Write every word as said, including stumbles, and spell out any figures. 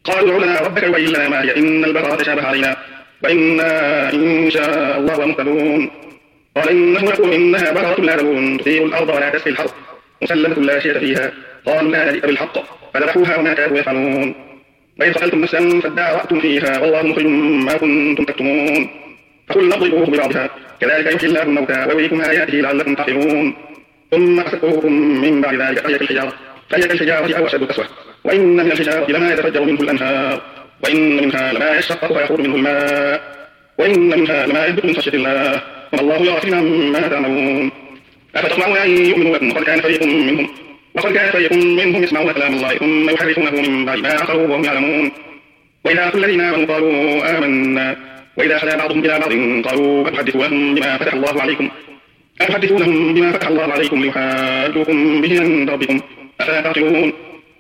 قالوا ادع لنا ربك يبين لنا ما هي إن البقرة تشابه علينا وإنا إن شاء الله مهتدون. قال إنه يقول إنها بقرة لا ذلول تثير الأرض ولا تسقي الحرث مسلمة لا شيء فيها. قالوا لا جئت بالحق فذبحوها وما كانوا يفعلون. وإذ قتلتم نفسا فادارأتم فيها والله مخرج ما كنتم تكتمون. فقلنا اضربوه ببعضها كذلك يحيي الله الموتى ويريكم آياته لعلكم تعقلون. ثم قست قلوبكم من بعد ذلك فهي كالحجارة فهي كالحجارة أو أشد قسوة. وإن من الحجارة لما يتفجر منه الأنهار وإن منها لما يشقق فيخرج منه الماء وإن منها لما يهبط من خشية الله والله يغفر عما تعملون. أفتطمعون أن يؤمنوا لكم وقد كان فريق منهم وقد كان فريق منهم يسمعون كلام الله ثم يحرفونه من بعد ما عقلوه وهم يعلمون. وإذا لقوا الذين آمنوا قالوا آمنا وإذا خلا بعضهم إلى بعض قالوا أتحدثونهم بما فتح الله عليكم أتحدثونهم بما فتح الله عليكم ليحاجوكم به عند ربكم أفلا تعقلون.